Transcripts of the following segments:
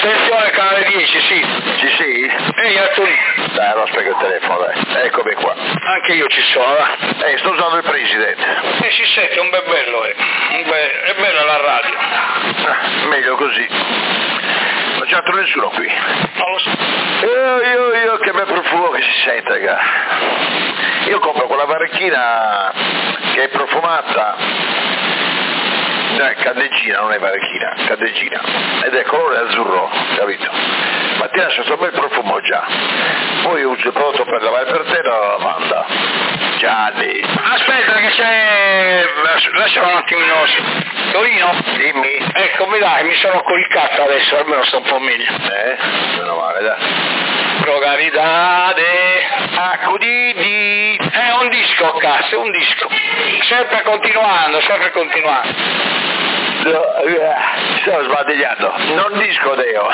Attenzione, canale 10, sì. Ci sei? Ehi, Antonino. Dai, non spiego il telefono, dai. Eccomi qua. Anche io ci sono, va. Sto usando il presidente. Si sente un bel bello, è bella la radio. Meglio così. Non c'è altro nessuno qui. Non lo so. Io che bel profumo che si sente, raga. Io compro quella varecchina che è profumata. Candeggina, non è varecchina, candeggina. Ed è colore azzurro, capito? Mattina c'è un bel profumo già. Poi uso il prodotto per lavare per terra la lavanda. Gianni. Aspetta che c'è. Lasciamo un attimino. Torino? Dimmi. Eccomi dai, mi sono coricato adesso, almeno sto un po' meglio. Meno male, dai. Progaridade. Accudini. È un disco, cazzo, un disco. Sempre continuando. Stavo sbadigliando. Non disco Deo.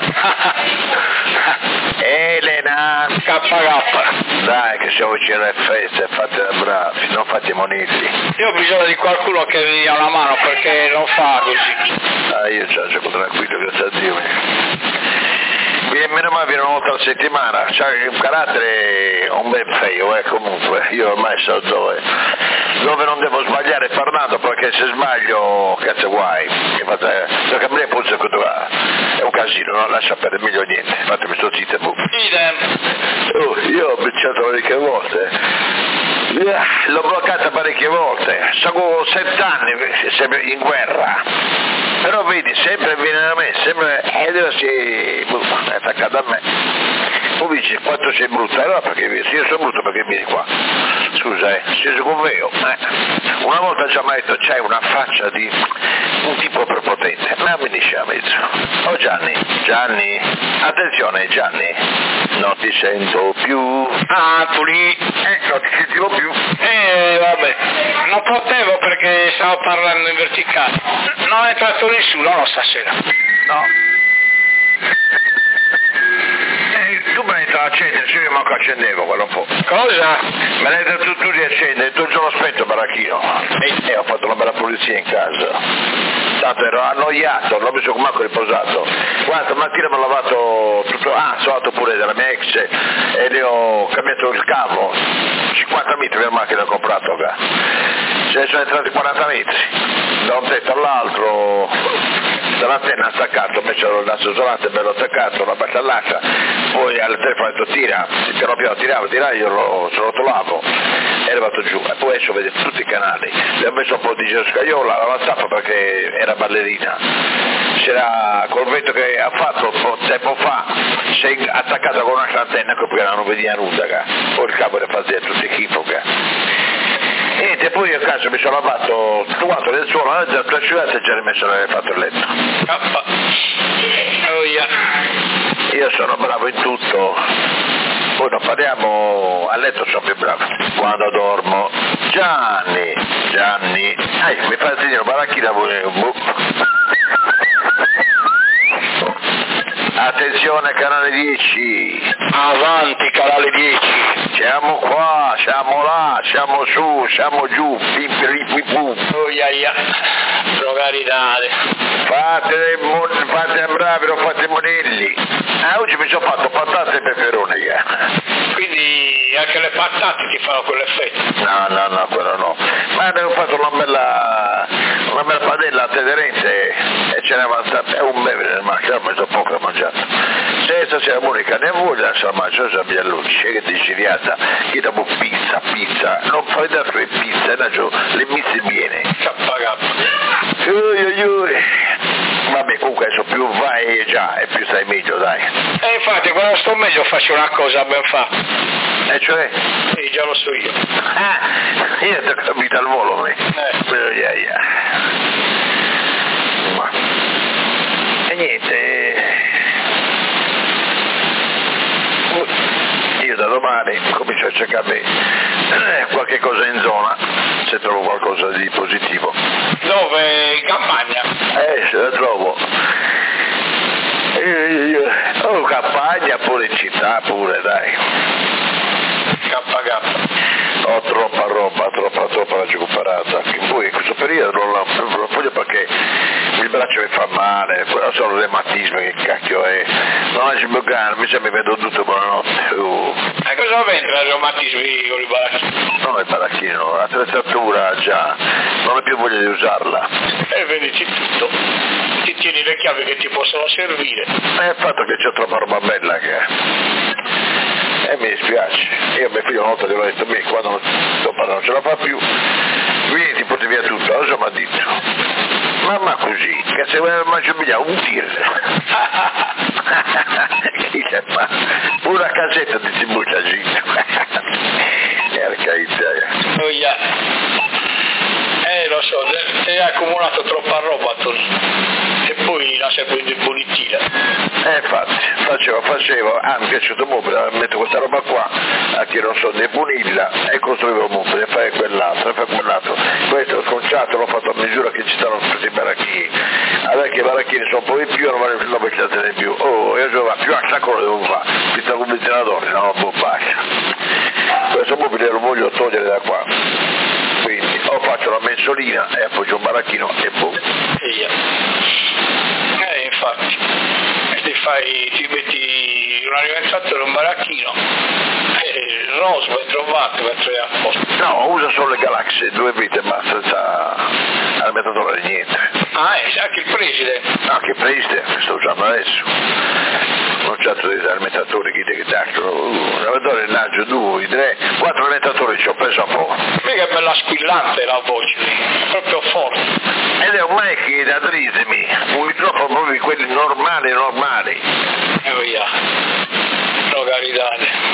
Elena. KK. Dai che siamo vicino alle feste, fate bravi, non fate monelli. Io ho bisogno di qualcuno che mi dia una mano perché non fa così. Io gioco tranquillo, grazie a Dio. Meno male viene una volta alla settimana, c'ha un carattere un bel feio, comunque, io ormai so dove non devo sbagliare parlando, perché se sbaglio, cazzo guai, perché a me puzza è un casino, non lascia perdere meglio niente, fatemi sto zitto. Idem. Io ho becciato parecchie volte, l'ho bloccata parecchie volte, sono 7 anni sempre in guerra, però vedi, sempre viene da me, sempre, è attaccato a me. Poi dice, quanto sei brutta, allora perché vieni? Io sono brutto perché vieni qua. Scusa, sei con me. Una volta ci ha detto, c'hai una faccia di un tipo prepotente, ma mi dice a mezzo. Oh Gianni, attenzione Gianni, non ti sento più. Ah, tu lì. Non ti sentivo più. Vabbè, non potevo perché stavo parlando in verticale. Non è entrato nessuno, no, stasera. No. Tu me l'hai detto accendere, se io manco accendevo quello un po'. Cosa? Me l'hai detto tu di accendere, tu già lo aspetto baracchino. E ho fatto una bella pulizia in casa. Tanto ero annoiato, non mi sono manco riposato. Guarda, stamattina mi ho lavato tutto, sono andato pure dalla mia ex e le ho cambiato il cavo. 50 metri per macchina ho comprato qua. Ce ne sono entrati 40 metri, da un tetto all'altro, dall'antenna attaccato, ho messo il nastro isolante bello attaccato, la battellaccia, poi al telefono ho detto tira, piano piano tirava, io lo rotolavo, è arrivato giù, e poi adesso vedete tutti i canali, le ho messo un po' di scaiola, la WhatsApp perché era ballerina, c'era col vento che ha fatto un po' tempo fa, si è attaccata con un'altra antenna che poi non vediva nulla, poi il cavo era fatto tutti schifo. E poi io a caso mi sono lavato tutto quanto nel suolo, già asciugato e già rimesso nel fatto il letto. Oh yeah. Io sono bravo in tutto, poi non parliamo, a letto sono più bravo, quando dormo. Gianni, mi fa il segno, baracchina attenzione canale 10. Avanti canale 10. Siamo qua, siamo là, siamo su, siamo giù, pipiripipu. Oh yeah. Progaridade. Fate bravi, non fate monelli. Oggi mi sono fatto patate e peperoni. Quindi anche le patate ti fanno quell'effetto? No, quello no. Ma abbiamo fatto una bella padella aderente e ce n'è avanzata, è un beve nel macchina, ho messo poco a mangiato. Se stasera Monica ne voglia, insomma, io sono a Lucci, che dici viata, chi dopo pizza, non fai da fare pizza, le mizze viene. Vabbè, comunque adesso più vai già e più stai meglio, dai. E infatti quando sto meglio faccio una cosa ben fatta. E cioè? Sì, già lo so io. Io ti ho capito al volo, me. E niente. Io da domani comincio a cercare qualche cosa in zona, se trovo qualcosa di positivo. Dove? In campagna? Se la trovo. Campagna pure in città pure, dai. KK. Ho troppa roba da recuperata, che poi in questo periodo non la voglio perché il braccio mi fa male, poi non so il reumatismo che cacchio è, non è sboccato, mi sembra che mi vedo tutto buonanotte. E cosa c'entra il reumatismo con i baracchini? No, il baracchino, l'attrezzatura già, non ho più voglia di usarla. E vedi tutto, ti tieni le chiavi che ti possono servire. È il fatto che c'è troppa roba bella che... E mi dispiace, io mio figlio una volta gli ho detto, quando tuo padre non ce la fa più, vieni ti porti via tutto, cosa mi ha detto? Mamma così, che se vuoi mangiare un bigliato, un tir. Chi se fa? Una casetta di cibuccia zitto. Oh yeah. Lo so, ti hai accumulato troppa roba Tony. E poi la servo indebolitire. Infatti, facevo, mi è piaciuto molto, metto questa roba qua, a chi non so, depunilla e costruivo molto, e fai quell'altro, questo ho sconciato, l'ho fatto a misura che ci stanno tutti i baracchini, adesso che i baracchini sono un po' di più, non mi piace di più, io giova, più a sacco devo fare, più un ventilatore, no, basta. Questo mobile lo voglio togliere da qua, quindi o faccio la mensolina e appoggio un baracchino e boom. Infatti, ti metti un alimentatore, un baracchino, e Rosbo è trovato per trovare a posto. No, usa solo le Galaxie, 2 vite, ma senza alimentatore di niente. Anche il presidente. Anche il presidente, sto usando adesso. Non c'è altro dei alimentatori che tacciono, l'alimentatore naggio, 2, 3, 4 alimentatori ci ho preso a poco. Mica è bella squillante la voce, proprio forte. Ed è un mic da trismi, un microfono proprio quelli normali. Via, no carità.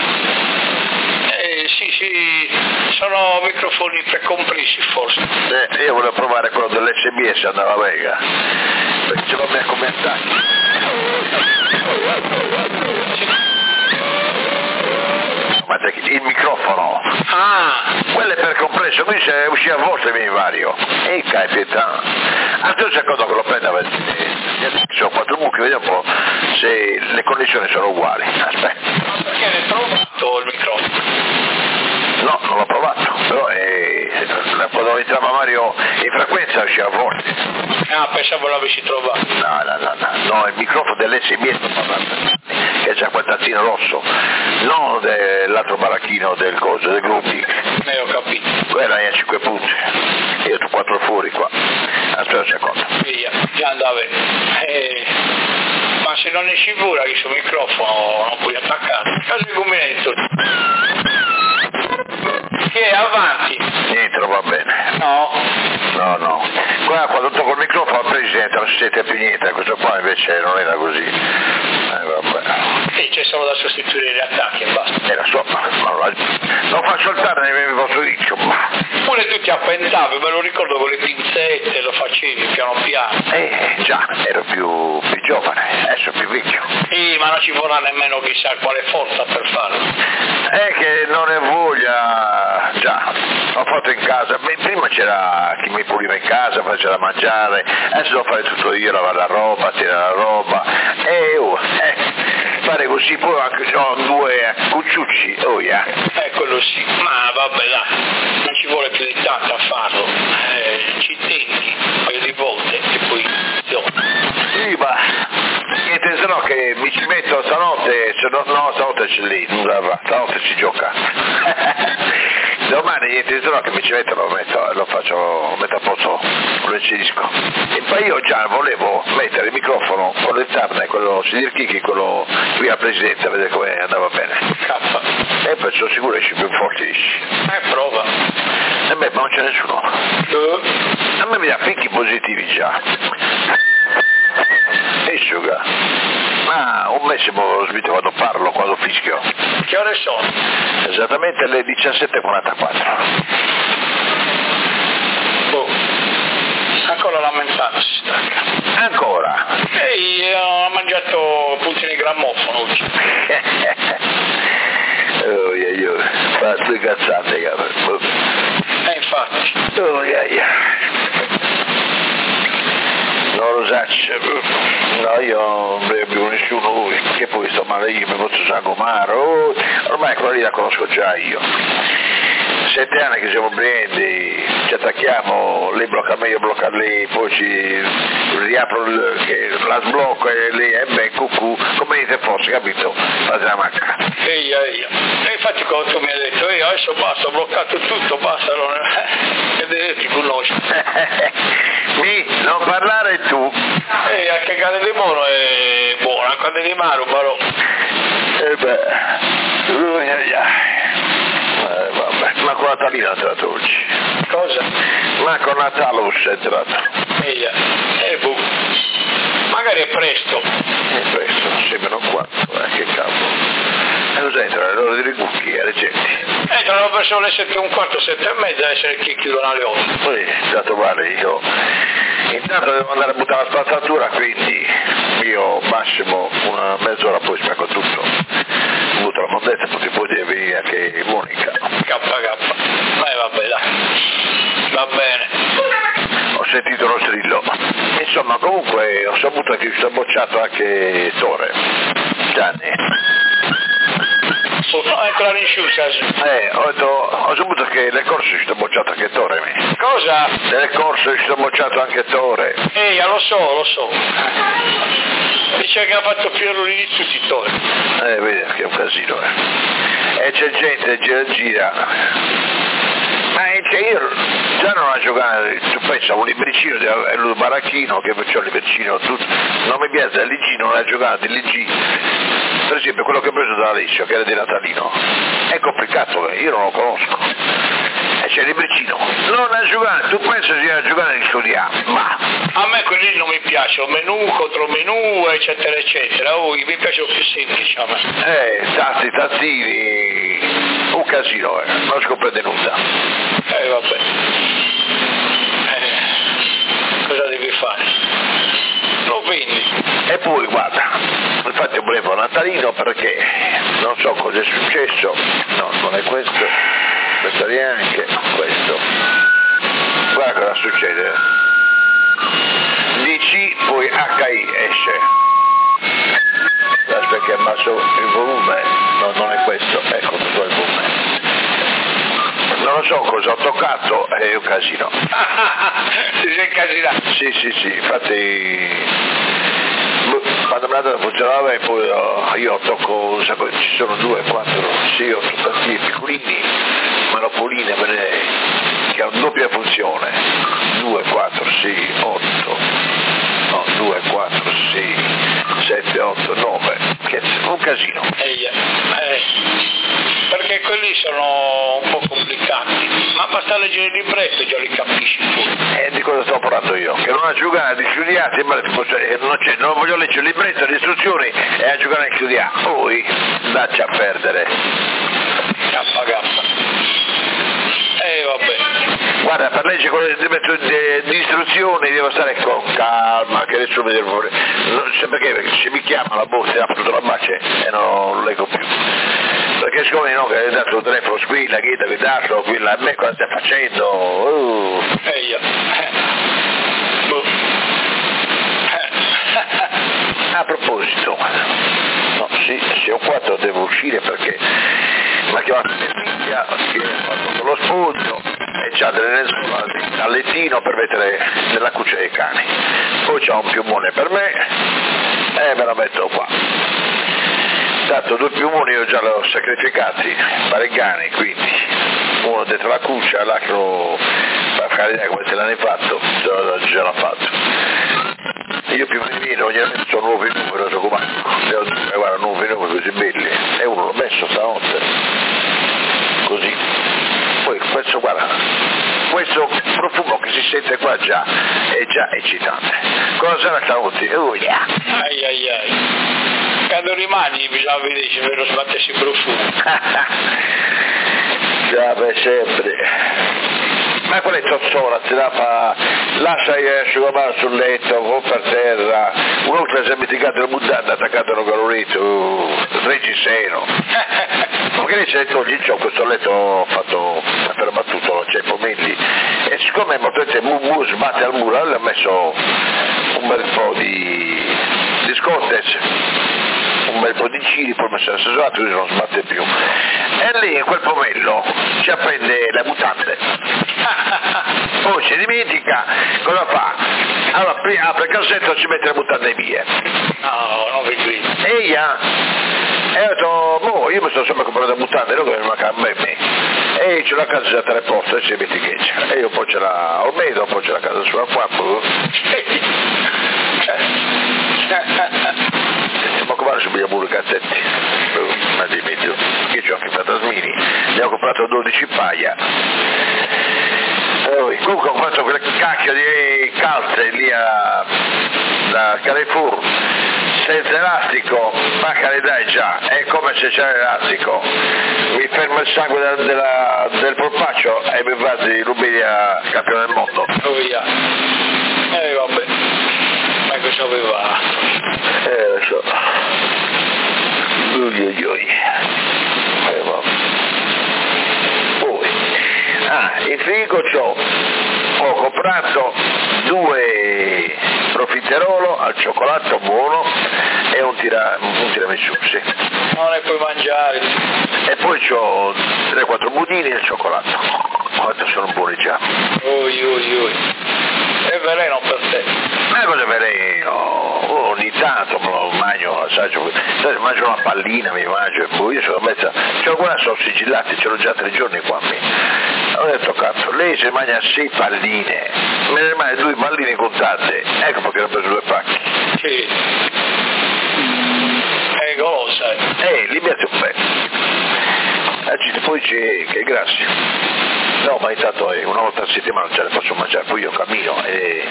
Sì, sono microfoni precompressi forse. Io volevo provare quello dell'SBS, andava mega, perché ce l'ho mai commentato. Ma il microfono, quello è per compresso, qui se usciva a volte mi vario, e capita, anche un secondo che lo prenda, sono 4 buchi, vediamo un po' se le connessioni sono uguali, aspetta. Ma perché l'hai provato il microfono? No, non l'ho provato, però quando entrava Mario in frequenza usciva forte. Pensavo l'avessi trovato. No, il microfono dell'SBS che c'ha quel tazzino rosso, non dell'altro baracchino del gruppi. Ho capito. Quella è a 5 punti, io ho 4 fuori qua, aspetta un secondo. Via, già andava. Ma se non è sicura che sul microfono non puoi attaccare, caso di combinetto. Che è avanti? Niente, non va bene. No. Qua quando tocco il microfono al presidente non si sente più niente, questo qua invece non era così. Vabbè. E c'è solo da sostituire gli attacchi e basta. Era sopra, non fa soltare nei vostri ricci. Pure tu ti appentavi, me lo ricordo con le pinzette, lo facevi piano piano. Già, ero più giovane, adesso più vecchio. Ma non ci vorrà nemmeno chissà quale forza per farlo. È che non ne voglia, già, ho fatto in casa, prima c'era chi mi puliva in casa, faceva da mangiare, adesso devo fare tutto io, lavare la roba, tirare la roba, fare così, poi anche ho 2 cucciucci, quello sì, ma vabbè dai, non ci vuole più di tanto a farlo, ci tenti un paio di volte e poi Sì, ma niente, se no che mi ci metto stanotte, stanotte c'è lì, stanotte si gioca. Domani niente, se no che mi ci metto lo metto a posto, lo inserisco. E poi io già volevo mettere il microfono, connettarne quello Sidirchichi, quello qui al presidente, a vedere come andava bene. E poi sono sicuro che esci più forti, dici. Prova. Ma non c'è nessuno. A me mi dà picchi positivi già. E sciuga. Ma un mese lo sbito quando parlo, quando fischio. Che ore sono? Esattamente alle 17:44. Ancora lamentato si stacca. Ancora? Ho mangiato puntini grammofono oggi. Fa 2 cazzate, infatti. Non lo so, no, io non bevo nessuno lui, che poi sto male io, mi posso sangomare, ormai quella lì la conosco già io. 7 anni che siamo clienti, ci attacchiamo, lei blocca me, io blocca lei, poi ci riapro, la sblocco e lei cucù, come se fosse, capito? Fate la macchina. Eia. E infatti quando tu mi hai detto, adesso basta, ho bloccato tutto, basta, e ti conosci. Non parlare tu. Anche cane di mono è buona, cane di maro, però. Vabbè, ma con Natalino è entrato oggi. Cosa? Ma con Natalus è entrato. Magari è presto. È presto, sembrano 4, che cavolo. E cosa entra? Le ore di Rigucchi, alle gente. Entrano verso le 7:15, 7:30, essere che chiudono alle 8. Poi, dato male, io intanto devo andare a buttare la spazzatura, quindi io massimo una mezz'ora poi spacco tutto. Butto la mondezza, poi deve venire anche Monica. Vabbè, dai. Va bene. Ho sentito lo strillo. Insomma, comunque ho saputo che si è bocciato anche Tore. Gianni. Entrare in Sciusas. Ho saputo che le corse si sono bocciato anche Tore. Cosa? Nelle corse si sono bocciato anche Tore. Lo so. Dice che ha fatto Pierolini di tutti i Tore. Vedi che è un casino, E c'è gente gira. Io già non ho giocato, tu pensa un libricino del Baracchino, che c'ho il libricino, non mi piace, l'IG non ha giocato, l'IG, per esempio quello che ho preso da Alessio, che era di Natalino, è complicato, io non lo conosco, e c'è il libricino, non ha giocato, tu pensa sia a giocare in studiare, ma... A me quelli non mi piacciono, menù contro menù, eccetera, eccetera, mi piacciono più semplici a me. Tazzini, un casino, non si comprende nulla. Vabbè. Cosa devi fare? Lo vendi. E poi guarda, infatti volevo Natalino perché non so cosa è successo, no, non è questo neanche questo. Guarda cosa succede. DC poi HI esce. Aspetta che abbasso il volume, no, non è questo, ecco tutto il volume. Non lo so cosa ho toccato, è un casino. Ti sei incasinato? Sì, infatti quando mi ha dato funzionava e poi io tocco, ci sono 2, 4, 6, 8 tastini piccolini, manopoline che hanno doppia funzione, 2, 4, 6, 8, no, 2, 4, 6, 7, 8, 9, che è un casino. Perché quelli sono un po' complicati, ma basta leggere il libretto e già li capisci tu. Di cosa sto parlando io? Che non ha giocato di studiare, non voglio leggere il libretto, le istruzioni e a giocare a studiare, poi dacci a perdere. Vabbè. Guarda, per leggere con le istruzioni devo stare con calma, che adesso vedo perché se mi chiama la borsa e apro la bacia e non lo leggo più. Perché siccome no, che hai dato il telefono squilla, chi devi darlo, quella a me cosa stai facendo? A proposito, no, sì, se ho 4 devo uscire perché mi ha chiamato mia figlia che ha fatto lo spunto e c'ha delle lenzuola al lettino per mettere nella cuccia dei cani. Poi c'ha un piumone per me e me la metto qua. Tanto 2 piumoni io già li ho sacrificati, paregani, quindi uno dentro la cuccia, l'altro per fare idea come se l'hanno fatto, già l'ha fatto. Io più o meno ogni anno sono nuovi numeri, so come guarda, nuovi numeri così belli, e uno l'ho messo stanotte, così. Poi questo, guarda, questo profumo che si sente qua già è già eccitante. Cosa sarà stanotte? Quando rimani bisogna vedere se vero sbattessi il profumo. Già, beh, sempre. Ma quella è tozzola, te la fa, lascia il asciugamano sul letto, o per terra, un'altra si è mitigato la mutanda attaccata a un calorito, reggiseno. Ma che lei si è detto, oggi c'ho questo letto fatto per battuto, c'è i pomelli, e siccome potete sbatte al muro, le ho messo un bel po' di scottez, un bel po' di giri, poi mi sono assessorato, così non sbatte più. E lì quel pomello ci appende le mutande. Poi si dimentica, cosa fa? Allora apre il cassetto e ci mette le mutande mie. No, non vi credo. E ho detto, io mi sto sempre comprando mutande, non che mi manca a me. E c'è la casa già 3 posti e ci metti che c'è. E io poi ce l'ho al medo, poi c'è la casa sulla qua. Ma come su via pure cazzetti? Ma di mezzo, io c'ho anche i fantasmini, ne ho comprato 12 paia. Comunque ho fatto quel cacchio di calze lì da Carrefour senza elastico, ma carità è già, è come se c'era l'elastico, mi ferma il sangue del polpaccio e mi va di Rubilia campione del mondo. Via. Vabbè, ma cosa aveva? Lo so. Poi, in frigo ho comprato 2 profiterolo al cioccolato buono e un tiramisù, sì. Non ne puoi mangiare. E poi c'ho 3-4 budini e il cioccolato. Quanto sono buoni già. È veleno per te. Ma cosa veleno? Ogni tanto me lo mangio, assaggio, mangio una pallina, mi mangio e poi io sono mezza. C'ho quella sono sigillati, ce l'ho già 3 giorni qua a me. Ho detto cazzo, lei si mangia 6 palline, me ne rimane 2 palline contate, ecco perché ho preso 2 pacchi. Sì. È golosa. Li metto un bel. Poi c'è che grassi. No, ma intanto una volta a settimana non ce le posso mangiare, poi io cammino e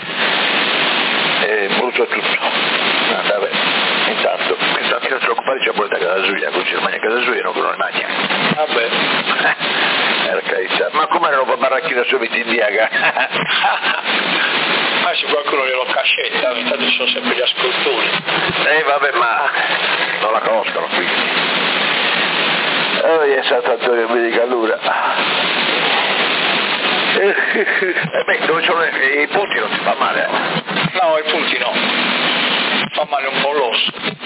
brucio tutto. Vabbè, intanto io sono occupare c'è pure da casa sua, così si mangia a casa sua e non ne mangia. Vabbè. Per carità. Ma come era un baracchino subito in diaga? Ma se qualcuno glielo cascetta, intanto sono sempre gli ascoltatori. Vabbè, ma non la conoscono qui. È stato Antonio Medicalura. Dove sono i punti non ti fa male? No, i punti no. Fa male un po' l'osso.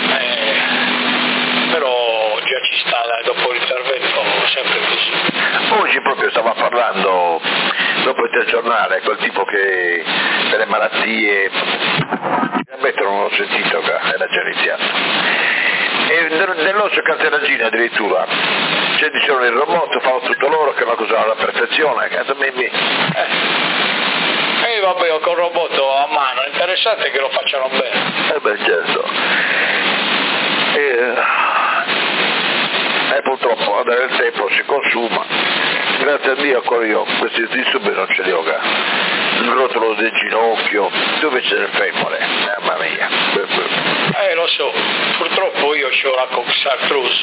Però già ci sta, dopo l'intervento sempre così. Oggi proprio stava parlando, dopo il telegiornale, quel tipo che per le malattie, non l'ho sentito che era già iniziato. E dell'osso cancerogeno addirittura, cioè dicevano il robot fa tutto loro che è una cosa alla perfezione, vabbè, con il robot a mano, interessante che lo facciano bene. Certo. E purtroppo nel tempo si consuma, grazie a Dio ancora io questi disturbi non ce li ho, il rotolo del ginocchio, dove c'è il femore, mamma mia. Lo so, purtroppo io ho la coxartrosi.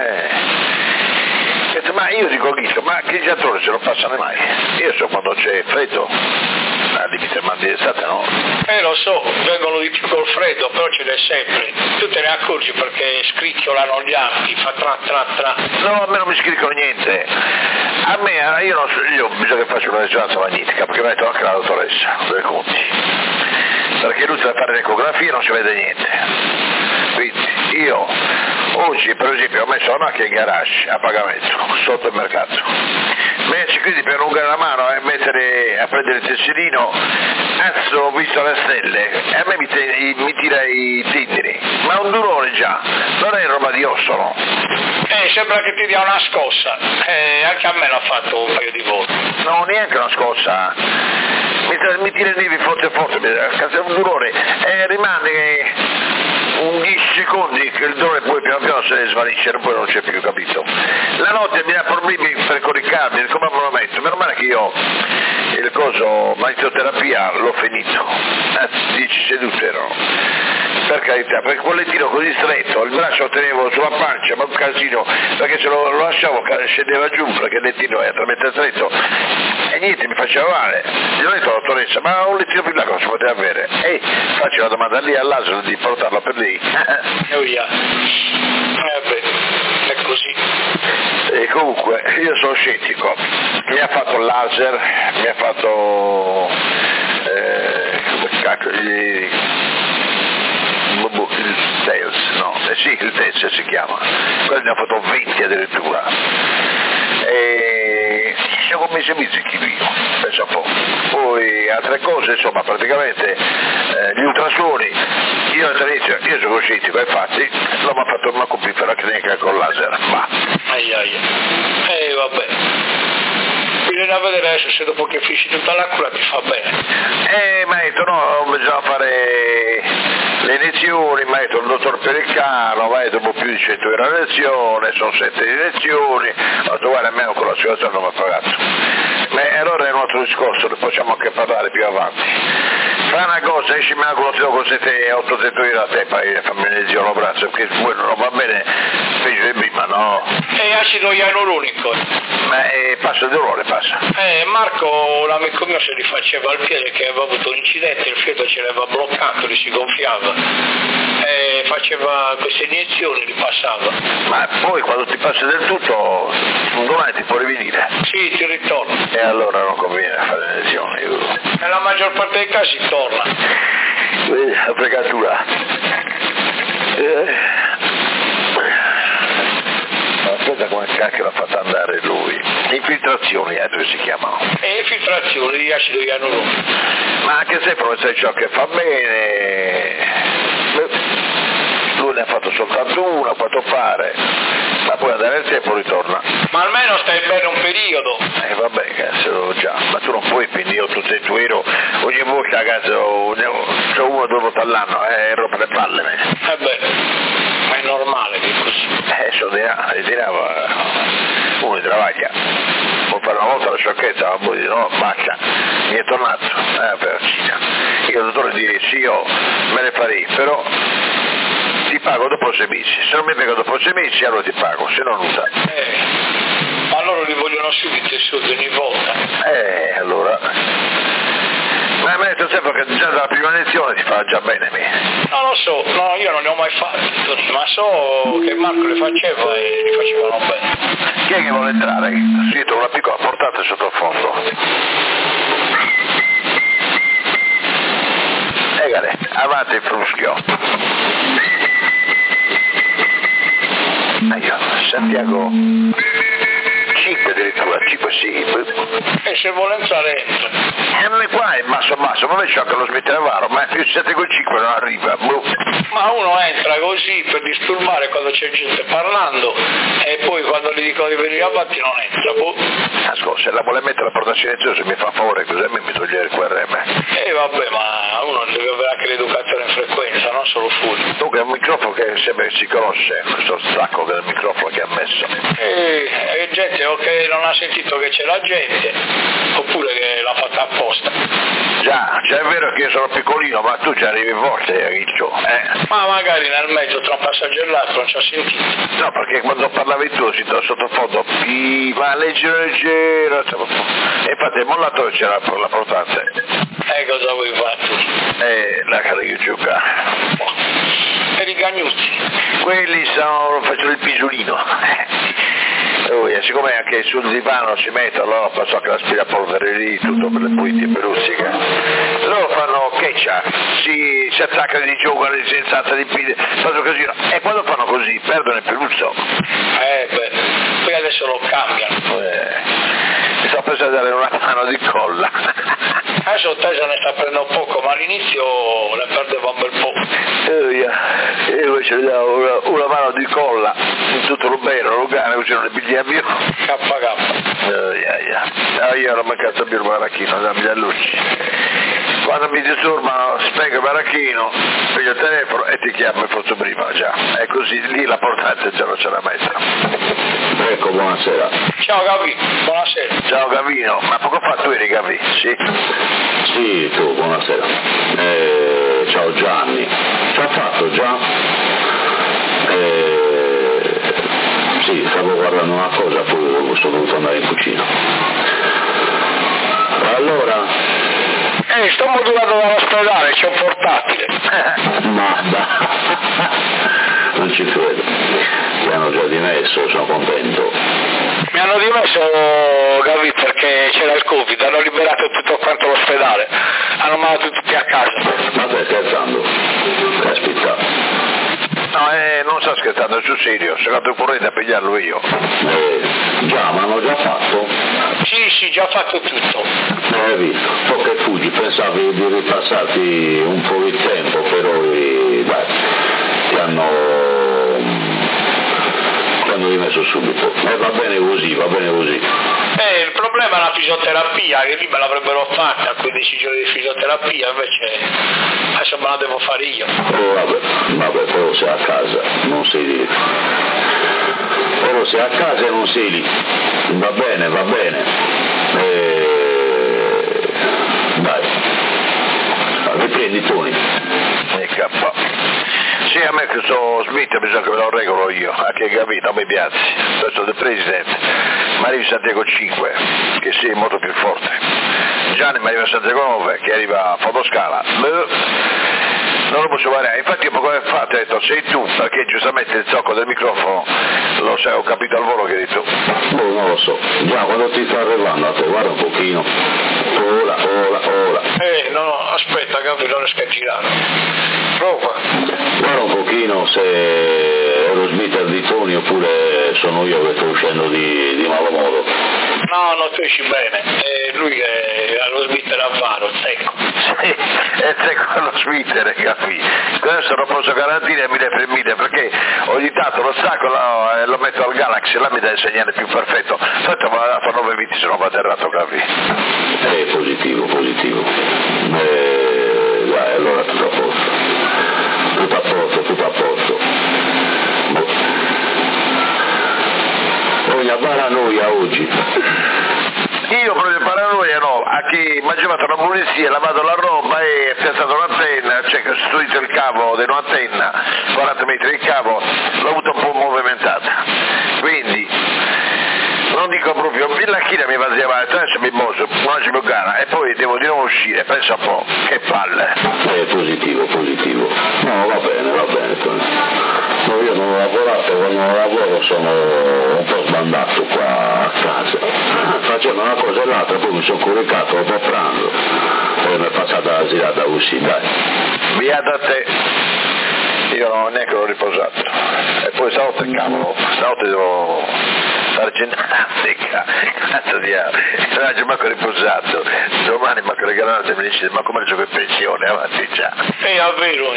Ma io dico Ghito, ma che gli attori se non passano mai? Io so quando c'è freddo, al limite ma di estate no? Lo so, vengono di più col freddo, però ce n'è sempre. Tu te ne accorgi perché scricchiolano gli arti, fa tra. No, a me non mi scricchiolo niente. A me, io bisogna che faccia una risonanza magnetica, perché mi ha detto anche la dottoressa dei conti. Perché lui deve fare l'ecografia e non si vede niente. Quindi io oggi per esempio ho messo la macchina in garage a pagamento sotto il mercato, invece quindi per allungare la mano e a prendere il tesserino, ho visto le stelle e a me mi tira i tendini, ma un dolore già, non è roba di osso, no? Sembra che ti dia una scossa, anche a me l'ha fatto un paio di volte. No, neanche una scossa, mi tira i nervi forte, è un dolore e rimane un 10 secondi che il dolore poi piano piano se ne svanisce, poi non c'è più, capito? La notte mi dà problemi per coricarmi, come me lo metto? Meno male che io il coso magnetoterapia l'ho finito, 10 sedute erano, per carità, perché quel lettino così stretto, il braccio lo tenevo sulla pancia, ma un casino, perché se lo lasciavo scendeva giù, perché il lettino è talmente stretto, e niente, mi faceva male. Gli ho detto alla dottoressa, ma un lettino più là cosa si poteva avere? Faccio la domanda lì all'ASL di portarlo per lì. Beh, è così. E comunque io sono scettico, mi ha fatto il laser, mi ha fatto il sì, il test si chiama, quello ne ha fatto 20 addirittura, e siamo messi a mizzichi io, pensa un po', poi altre cose, insomma, praticamente gli ultrasuoni, io all'inizio, io sono scettico, infatti l'ho fatto una compifera clinica con laser, ma... Vabbè. Bisogna vedere adesso se dopo che finisci tutta la cura ti fa bene. Ma no, bisogna fare le iniezioni, ma il dottor Pericano, ma dopo più di 100 euro a lezione, sono 7 iniezioni, ho detto guarda, a me con la situazione non mi ha pagato. Ma allora è un altro discorso, ne possiamo anche parlare più avanti. Fa una cosa, esci me la colazione con 800 euro a te, poi fammi un'iniezione al braccio, perché poi non va bene, peggio di prima, no? E acido ialuronico. Ma passa il dolore, passa. Marco, l'amico mio, se li faceva al piede che aveva avuto un incidente, il fiato ce l'aveva bloccato, gli si gonfiava, faceva queste iniezioni, li passava. Ma poi quando ti passa del tutto, un domani ti può rivenire? Sì, ti ritorna. E allora non conviene fare le iniezioni. Nella maggior parte dei casi torna. Vedi, la fregatura. Aspetta, come cacchio l'ha fatta andare lui? Infiltrazioni, dove si chiamano? Infiltrazioni di acido ialuronico. Ma anche se però sai ciò che fa bene, lui ne ha fatto soltanto una, a quanto pare, ma poi andare nel tempo ritorna. Ma almeno stai bene un periodo. Vabbè, cazzo, già, ma tu non puoi quindi 800 euro ogni volta, cazzo, c'ho 1 o 2 volte all'anno, roba le palle. Ma è normale che così. Sono di là, uno travaglia, può fare una volta la sciocchezza, ma poi dice no, basta, mi è tornato, io il dottore dice sì, io me ne farei, però ti pago dopo 6 mesi, se non mi pago dopo 6 mesi allora ti pago, se no nulla. Ma loro li vogliono subito i soldi ogni volta. Allora... Ma mi ha detto sempre che già dalla prima lezione ti fa già bene me. Non lo so, no, io non li ho mai fatti, Tony, ma so che Marco li faceva e li facevano bene. Chi è che vuole entrare? Sento una piccola portata sottofondo. Egale, avanti il fruschio. Santiago 5 addirittura, 5 sì. E se vuole entrare entra. Non è qua, è basso, ma c'è anche lo smetteravaro, ma più 7 con 5 non arriva. Ma uno entra così per disturbare quando c'è gente parlando e poi quando gli dicono di venire avanti non entra. Ascolta, se la vuole mettere a porta silenziosa mi fa favore così a me mi toglie il QRM. Vabbè, ma uno deve avere anche l'educazione in frequenza, non solo fuori. Dunque è un microfono che sembra che si conosce, questo stacco del microfono che ha messo. E gente o che non ha sentito che c'è la gente, oppure che l'ha fatta apposta. Già, è vero che io sono piccolino, ma tu ci arrivi forte, Riccio, Ma magari nel mezzo tra un passaggio e l'altro non ci ha sentito. No, perché quando parlavi tu si dà sottofondo, ma leggero, e infatti è mollato che c'era la portante. Cosa vuoi fare tu? La cara che gioca. Per i cagnuzzi. Quelli faccio il pisolino. Siccome anche sul divano si mette, allora passo anche l'aspirapolvere lì, tutto per le pulizie pelusiche. Loro fanno catch, si attaccano di giocano, si alzano di piedi, fanno casino. E quando fanno così perdono il peluzzo. Poi adesso lo cambiano. Mi sto pensando a dare una mano di colla. Adesso Tesa ne sta prendendo poco, ma all'inizio ne perdeva un bel po'. Io invece gli davo una mano di colla, tutto rubero, lugano, così non ne piglia più. Io ero mancato più il baracchino, dammi da luci. Quando mi disturba spengo il baracchino, piglio il telefono e ti chiamo, fosse prima già. E così lì la portata già non ce la metto. Ecco, buonasera. Ciao Gavi, buonasera. Ciao Gavino, ma poco fa tu eri Gavi, sì? Sì, tu, buonasera. Ciao Gianni. Ci ha fatto già? Sì, stavo guardando una cosa, poi sono dovuto andare in cucina. Allora... sto modulando dall'ospedale, c'è un portatile. Ma non ci credo. Mi hanno già dimesso, sono contento. Mi hanno dimesso, Gavi, perché c'era il Covid, hanno liberato tutto quanto l'ospedale, hanno mandato tutti a casa. Ma stai scherzando? Caspita. No, non sta scherzando, è sul serio, secondo correte a pigliarlo io. Già, ma hanno già fatto? Sì, già fatto tutto. Hai visto, poi che fuggi, pensavi di ripassarti un po' di tempo, però dai, ti hanno rimesso subito. Va bene così, va bene così. Il problema è la fisioterapia, che lì me l'avrebbero fatta, 15 giorni di fisioterapia, invece adesso me la devo fare io. Vabbè, però sei a casa, non sei lì. Però sei a casa e non sei lì. Va bene. Dai, riprendi Tony. Sì, a me questo Smith bisogna che me lo regolo io, anche capito, non mi piace. Questo del Presidente, mi arriva Santiago 5, che sia molto più forte. Gianni mi arriva Santiago 9, che arriva a Fotoscala. Non lo posso fare, infatti io come fatto ho detto sei tu, perché giustamente il zocco del microfono lo sai, ho capito al volo che hai detto. Non lo so, già quando ti sta arrivando a te, guarda un pochino. Ora. No, aspetta, capito, non riesco a girare. Prova. Guarda un pochino se è lo Smith di Tony oppure sono io che sto uscendo di malo modo. No, tu esci bene, lui è lo Smith Alvaro, secco. Sì, è secco lo Smith, capì? Questo non posso garantire mille per mille, perché ogni tanto lo stacco e lo metto al Galaxy, là mi dà il segnale più perfetto. Tanto fa 9 viti se non va atterrato, capì? Positivo. Dai, allora tutto a posto. Ogni paranoia oggi. Io proprio paranoia no, a chi mi ha chiamato la polizia, lavato la roba e piazzato l'antenna, cioè che ho sostituito il cavo dell'antenna, 40 metri di cavo, l'ho avuto un po' movimentata. Quindi non dico proprio, la china mi va avanti, adesso mi mosso, non ci più gara e poi devo di nuovo uscire, pensa un po', che palle. Positivo. No, va bene. No, io non ho lavorato, quando non lavoro sono un po' sbandato qua a casa. Facendo una cosa e l'altra, poi mi sono coricato un po' pranzo e mi è passata la girata così, dai. Via da te. Io non ho neanche l'ho riposato. E poi stanotte devo fare ginnastica, cazzo di oggi manco riposato, domani manco le granate mi dice ma come gioco in pensione, avanti già. È vero,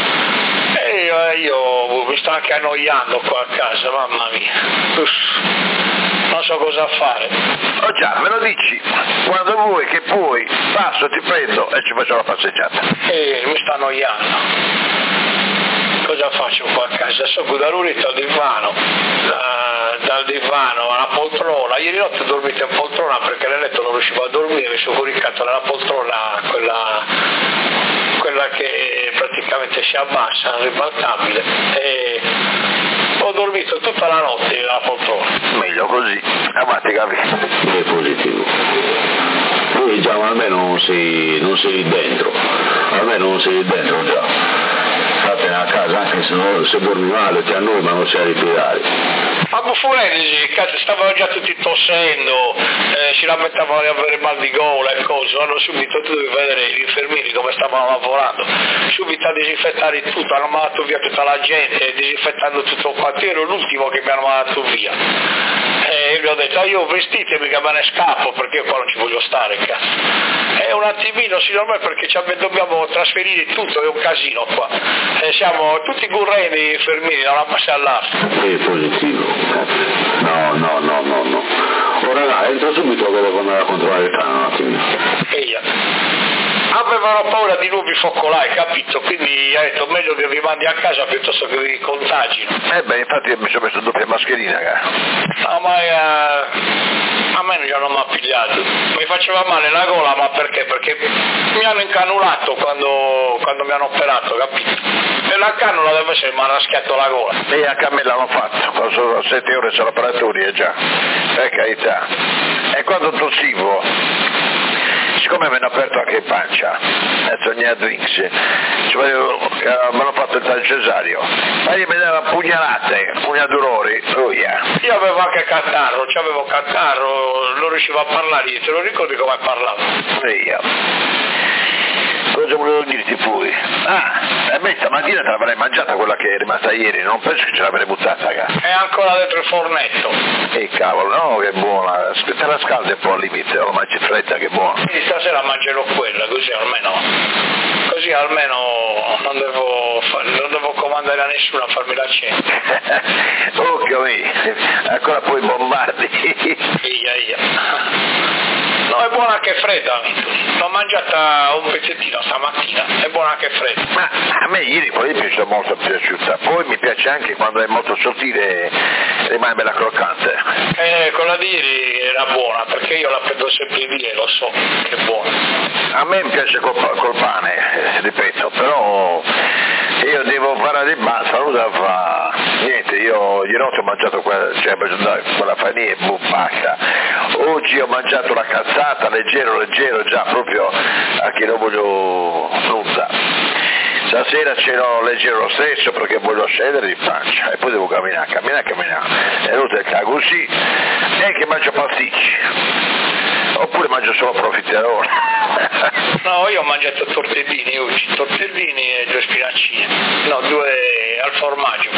io mi sto anche annoiando qua a casa, mamma mia. Non so cosa fare. Oh già, me lo dici, quando vuoi che puoi, passo, ti prendo e ci faccio la passeggiata. Mi sta annoiando. Cosa faccio qua a casa? Sono da Lurito al divano, dal divano alla poltrona. Ieri notte ho dormito in poltrona perché nel letto non riuscivo a dormire, mi sono coricato nella poltrona, quella che praticamente si abbassa, ribaltabile, e ho dormito tutta la notte nella poltrona. Meglio così, avanti capi. È positivo. Poi già almeno non sei lì dentro, già. Statene a casa anche se dormi male ti annoi ma non sai ritirare. Ma Buffonelli, cazzo, stavano già tutti tossendo, si lamentavano di avere mal di gola e cose, hanno subito, tu devi vedere gli infermieri come stavano lavorando, subito a disinfettare tutto, hanno mandato via tutta la gente, disinfettando tutto quanto, io ero l'ultimo che mi hanno mandato via. E gli ho detto, io vestitemi che me ne scappo perché io qua non ci voglio stare, cazzo. È un attimino, signor me, perché dobbiamo trasferire tutto, è un casino qua. Siamo tutti gurreni infermieri, da una parte all'altra. È positivo. No. Ora là, entra subito che devo andare a controllare il cane un attimino. Avevano paura di nuovi focolai, capito? Quindi ha detto meglio che vi mandi a casa piuttosto che vi contagino. Infatti mi sono messo doppia mascherina, No, ma a me non mi ha pigliato. Mi faceva male la gola, ma perché? Perché mi hanno incanulato quando mi hanno operato, capito? E la cannula deve essere mi ha raschiato la gola. E anche a me l'hanno fatto, quando sono 7 ore sono operatorie già, per carità. E quando tossivo, siccome mi hanno aperto anche in pancia, sognato drinks, mi hanno fatto il taglio cesario, ma io mi dava pugnadurori, Io avevo anche catarro, non riuscivo a parlare, te lo ricordi come parlavo? Cosa volevo dirti poi? A me stamattina te l'avrei mangiata quella che è rimasta ieri, non penso che ce l'avrei buttata, ragazzi. È ancora dentro il fornetto. Cavolo, no, che buona, te la scalda un po' al limite, la mangi fretta, che buona. Quindi stasera mangerò quella, così almeno non devo comandare a nessuno a farmi la cena. Occhio, ancora poi bombardi. Ia. No, è buona anche fredda, l'ho mangiata un pezzettino stamattina, è buona anche fredda. Ma a me ieri poi mi è molto piaciuta, poi mi piace anche quando è molto sottile e rimane bella croccante. Quella di ieri era buona, perché io la prendo sempre via e lo so che è buona. A me piace col pane, ripeto, però io devo fare di basta, niente, io ieri notte ho mangiato quella fanina e basta. Oggi ho mangiato la cazzata, leggero, già proprio a chi non voglio nulla. Stasera c'ero leggero lo stesso perché voglio scendere di pancia e poi devo camminare. È inutile che così e che mangio pasticci. Oppure mangio solo profiterone. No, io ho mangiato tortellini oggi, tortellini e 2 spinaccine. No, 2 al formaggio.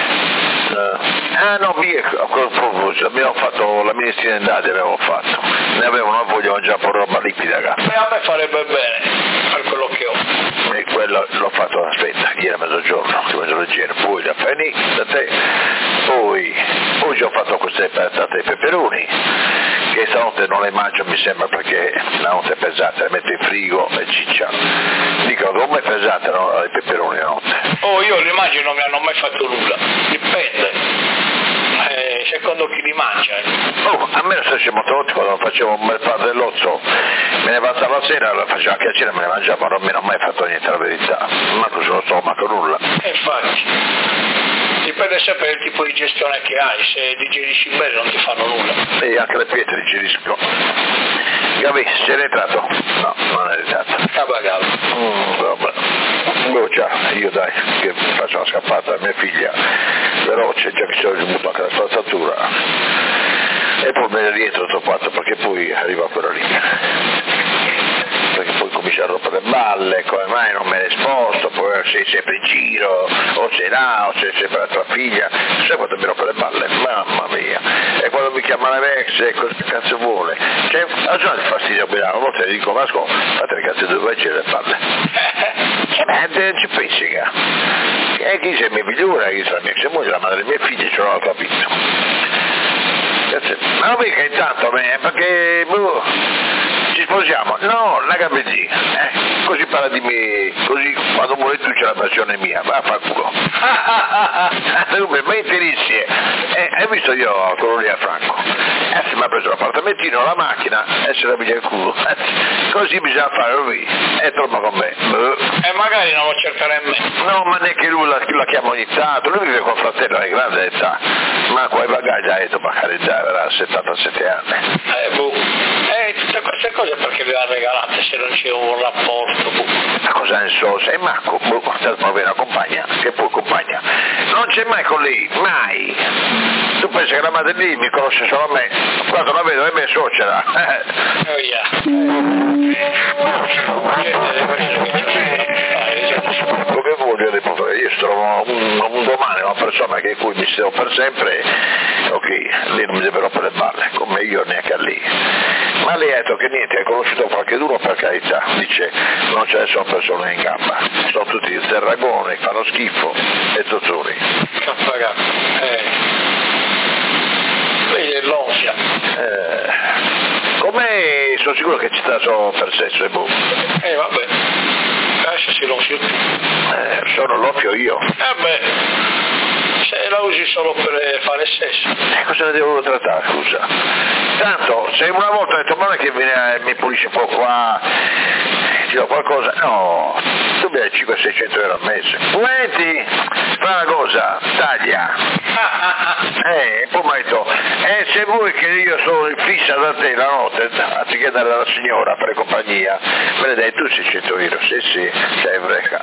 No, a proposito, abbiamo fatto la ministra indagine, ne avevo una voglia di mangiare un po' roba liquida. A me farebbe bene, per quello che ho. E quello l'ho fatto, aspetta, ieri a mezzogiorno, che mangio leggero, poi la fanì da te, poi oggi ho fatto queste patate ai peperoni, che stanotte non le mangio mi sembra perché la notte è pesata, le metto in frigo e ciccia. Dico, come è pesata no, i peperoni la notte? Io li mangio e non mi hanno mai fatto nulla, dipende. Secondo chi li mangia. A me lo stesso molte quando facevo un bel padellozzo me ne vado la sera, la facevo anche a cena, me ne mangiavo, non mi hanno mai fatto niente la verità, manco sullo stomaco, nulla. Infatti, dipende sempre dal tipo di gestione che hai, se digerisci bene non ti fanno nulla. E anche le pietre digerisco. Gabi, sei rientrato? No, non è rientrato. Cabagalo. Vabbè. Già, io dai, che faccio una scappata a mia figlia, veloce, già che ci ho rimuto anche la spazzatura, e poi me ne rientro tutto quanto, perché poi arriva quello lì. Perché poi comincia a rompere le balle, come mai non me ne sposto, poi sei sempre in giro, o sei là, o sei sempre la tua figlia, sai quando mi rompe le balle, mamma mia, e quando mi chiama la ex, cosa cazzo vuole? Cioè, ha già il fastidio a Milano, a volte le dico, Vasco, fate le cazzo dove vai le balle. Non ci pensi, e chi sei mia figliura, chi sarà mia ex moglie, la madre delle mie figlie, ce l'ho capito. Ma non mica intanto a me, perché ci sposiamo? No, la gabellì, così parla di me, così quando muori tu c'è la passione mia, va a far culo. Ma interesse, hai visto io quello lì a Franco? Se mi ha preso l'appartamentino, la macchina e se la piglia il culo. Così bisogna fare lui, e torna con me. E magari non lo cercherà in me. No, ma neanche lui la chiama ogni tanto, lui vive con fratello di grande età, ma qua i bagagli ha detto, ma carità, avrà 77 anni. Tutte queste cose perché le ha regalate se non c'è un rapporto. Ma cosa ne so, sei Marco, ma una compagna, che poi compagna. Non c'è mai con lei, mai. Tu pensi che la madre lì mi conosce solo a me? Quando la vedo è mia suocera. Come voglio riportare? Io trovo un domani una persona che cui mi stesso per sempre, ok, lei non mi deve rompere le balle, come io neanche a lei. Ma lei ha detto che niente, hai conosciuto qualche duro per carità, dice non ce ne sono persone in gamba, sono tutti di terragone, fanno schifo e tozzoni. Vedi è l'onfia. Com'è, sono sicuro che ci sta solo per sesso e boh. Vabbè, adesso si l'onfio tu. Sono l'offio io. Se la usi solo per fare sesso. Cosa ne devo trattare, scusa? Tanto, se una volta ho detto, ma non è che mi pulisce un po' qua, ti do qualcosa, no, tu mi dai 500-600 euro al mese. Senti, fa una cosa, taglia. E poi mi ha detto, se vuoi che io sono in fissa da te la notte, anziché andare dalla signora per compagnia, me ne dai tu 600 euro, sì, sei freca.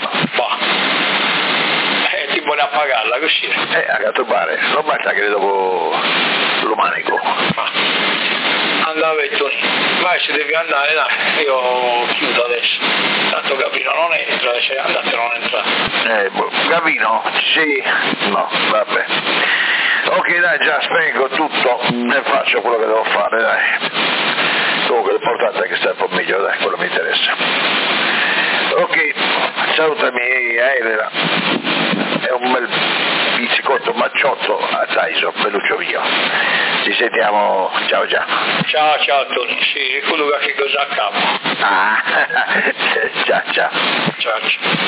Ti vuole a pagarla così? A gatto bare, non basta che le dopo lo manico. Andava Tony, vai se devi andare, dai, io chiudo adesso, tanto Gavino non entra, se andate non entrate. Gavino? Sì, no, vabbè. Ok dai, già spengo tutto e faccio quello che devo fare, dai. Comunque l'importante è che stai un po' meglio, dai, quello mi interessa. Ok, salutami Elena. È un bel pizzicotto macciotto a Tyson, belluccio mio. Ci sentiamo, ciao già. Ciao Tony, sì, quello che cosa a capo. Ciao. Ciao.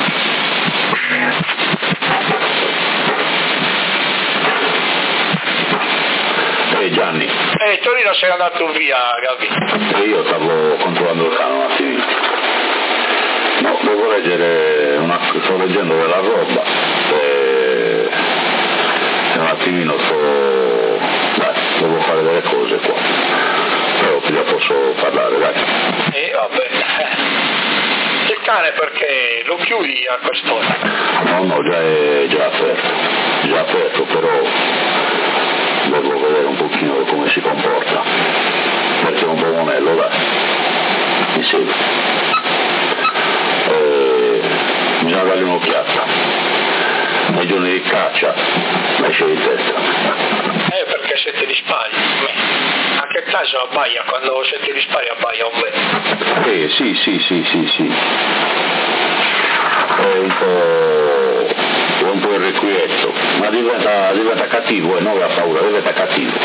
Ehi Gianni. Torino sei andato via, Gavi. Io stavo controllando il cane un attimino. No, devo leggere sto leggendo della roba e un attimino devo fare delle cose qua. Però già posso parlare, dai. Vabbè. Il cane perché lo chiudi a quest'ora? No, già aperto, però devo vedere un pochino come si comporta, perché è un po' monello, dai, mi segue. Bisogna dargli un'occhiata, nei giorni di caccia esce di testa. Perché se te li spari, anche Tyson abbaia, quando se te li spari abbaia un bel. Sì. È un po' irrequieto, ma diventa cattivo e non ha paura, diventa cattivo.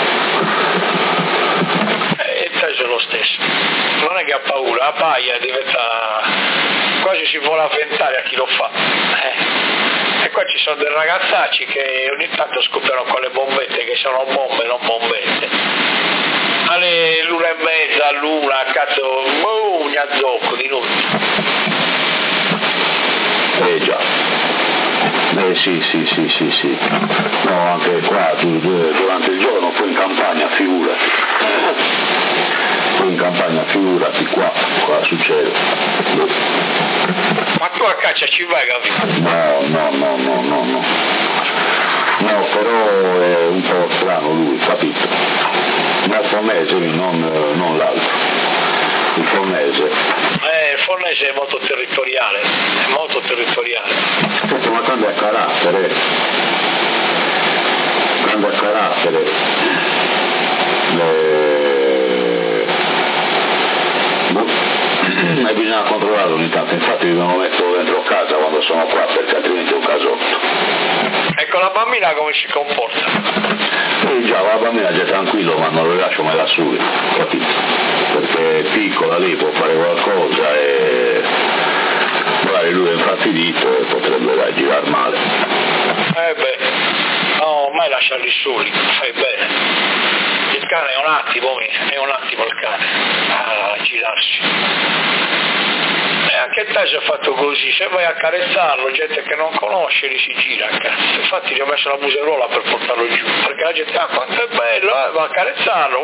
Tyson lo stesso, non è che ha paura, abbaia, diventa, quasi si vuole avventare a chi lo fa. E qua ci sono dei ragazzacci che ogni tanto scoppiano con le bombette, che sono bombe, non bombette. Alle l'1:30, all'una, cazzo, gnazzocco di noi. Già. Sì. No, anche qua durante il giorno, poi in campagna, figurati qua succede. Ma tu a caccia ci vai, Gavi? No, però è un po' strano lui, capito? Ma il fornese, non l'altro. Il fornese. Il fornese è molto territoriale. Ma cambia carattere. E bisogna controllarlo ogni tanto, infatti io non lo metto dentro casa quando sono qua, perché altrimenti è un casotto. Ecco, la bambina come si comporta? Già, la bambina è già tranquillo, ma non lo lascio mai lassù, capito? Perché è piccola lì, può fare qualcosa e magari lui è infastidito e potrebbe girare male. No, mai lasciarli soli, fai bene. Il cane è un attimo il cane a girarsi. Anche te si è fatto così, se vai a accarezzarlo, gente che non conosce li si gira, cazzo. Infatti gli ho messo la museruola per portarlo giù, perché la gente, quanto è bello, va a accarezzarlo,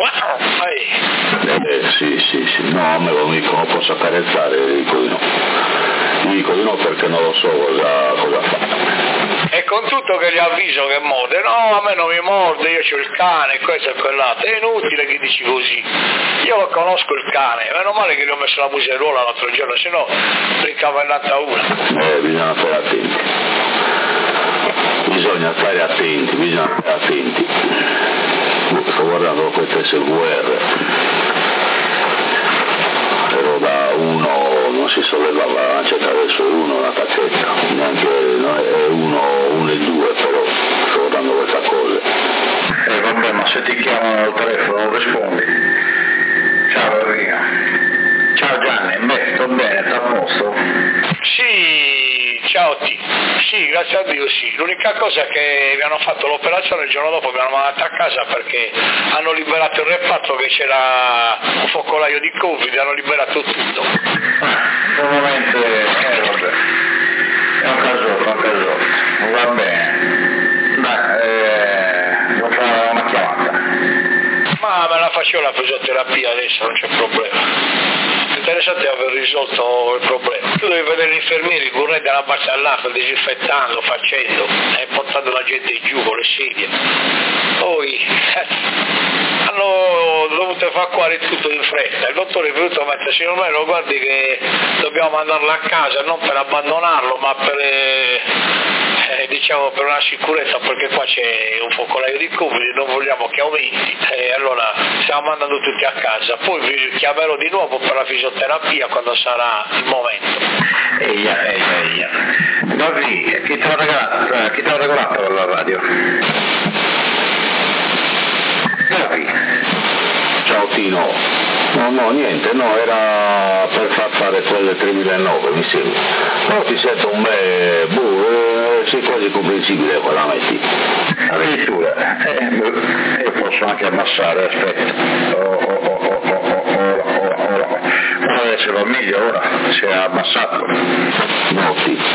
Sì, no, a me non posso accarezzare, dico di no perché non lo so cosa fa. E con tutto che gli avviso che morde, no, a me non mi morde, io c'ho il cane, questo e quell'altro, è inutile che dici così, io lo conosco il cane, meno male che gli ho messo la museruola l'altro giorno, se no brincava in una. Bisogna stare attenti. Sto guardando questo SVR, però da uno non si sollevava la lancetta, adesso è uno una taccetta, neanche è uno e due, però sto guardando questa cosa. Vabbè, ma se ti chiamano al telefono non rispondi. Ciao Enrico. Ciao Gianni, sto bene, sta a posto? Sì, ciao T. Sì, grazie a Dio sì. L'unica cosa è che mi hanno fatto l'operazione il giorno dopo, mi hanno mandato a casa perché hanno liberato il reparto che c'era un focolaio di Covid, hanno liberato tutto. Veramente, vabbè. È un casotto. Va bene. Dai, devo fare una chiamata. Ma me la facevo la fisioterapia adesso, non c'è problema. Interessante è aver risolto il problema. Tu devi vedere gli infermieri, correre dalla base all'altra, disinfettando, facendo, e portando la gente giù con le sedie. Poi hanno dovuto te fa qua tutto in fretta. Il dottore è venuto a mettersi in me, lo guardi che dobbiamo mandarlo a casa, non per abbandonarlo, ma per diciamo per una sicurezza, perché qua c'è un focolaio di Covid, non vogliamo che aumenti, allora stiamo mandando tutti a casa. Poi vi chiamerò di nuovo per la fisioterapia quando sarà il momento. Eia. Gavi, chi ti ha regolato con la radio? Gavi. Ciao Tino. No, niente, era per far fare quelle 3009, mi sembra. Però ti sento un bel, sei quasi comprensibile quella metti. Addirittura, io posso anche ammassare, aspetta. Ora adesso va meglio, ora si è abbassato. No.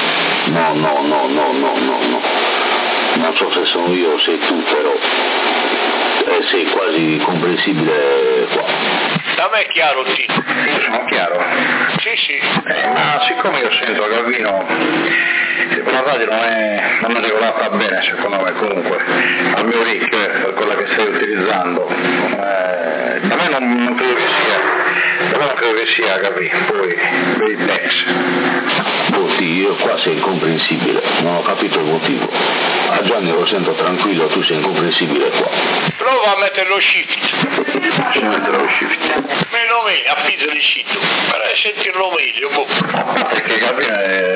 Non so se sono io o sei tu, però sei quasi comprensibile qua. Da me è chiaro, Tino. Io sono chiaro? Sì. Ma siccome io sento Gavino, la radio non è regolata bene secondo me, comunque, al mio orecchio, per quella che stai utilizzando, da me non credo che sia, Gavi, poi vedi Tex. Io qua sei incomprensibile, non ho capito il motivo. A Gianni lo sento tranquillo, tu sei incomprensibile qua. Prova a mettere lo shift. Meno a pizza di shit, per sentirlo meglio. Perché Gavino è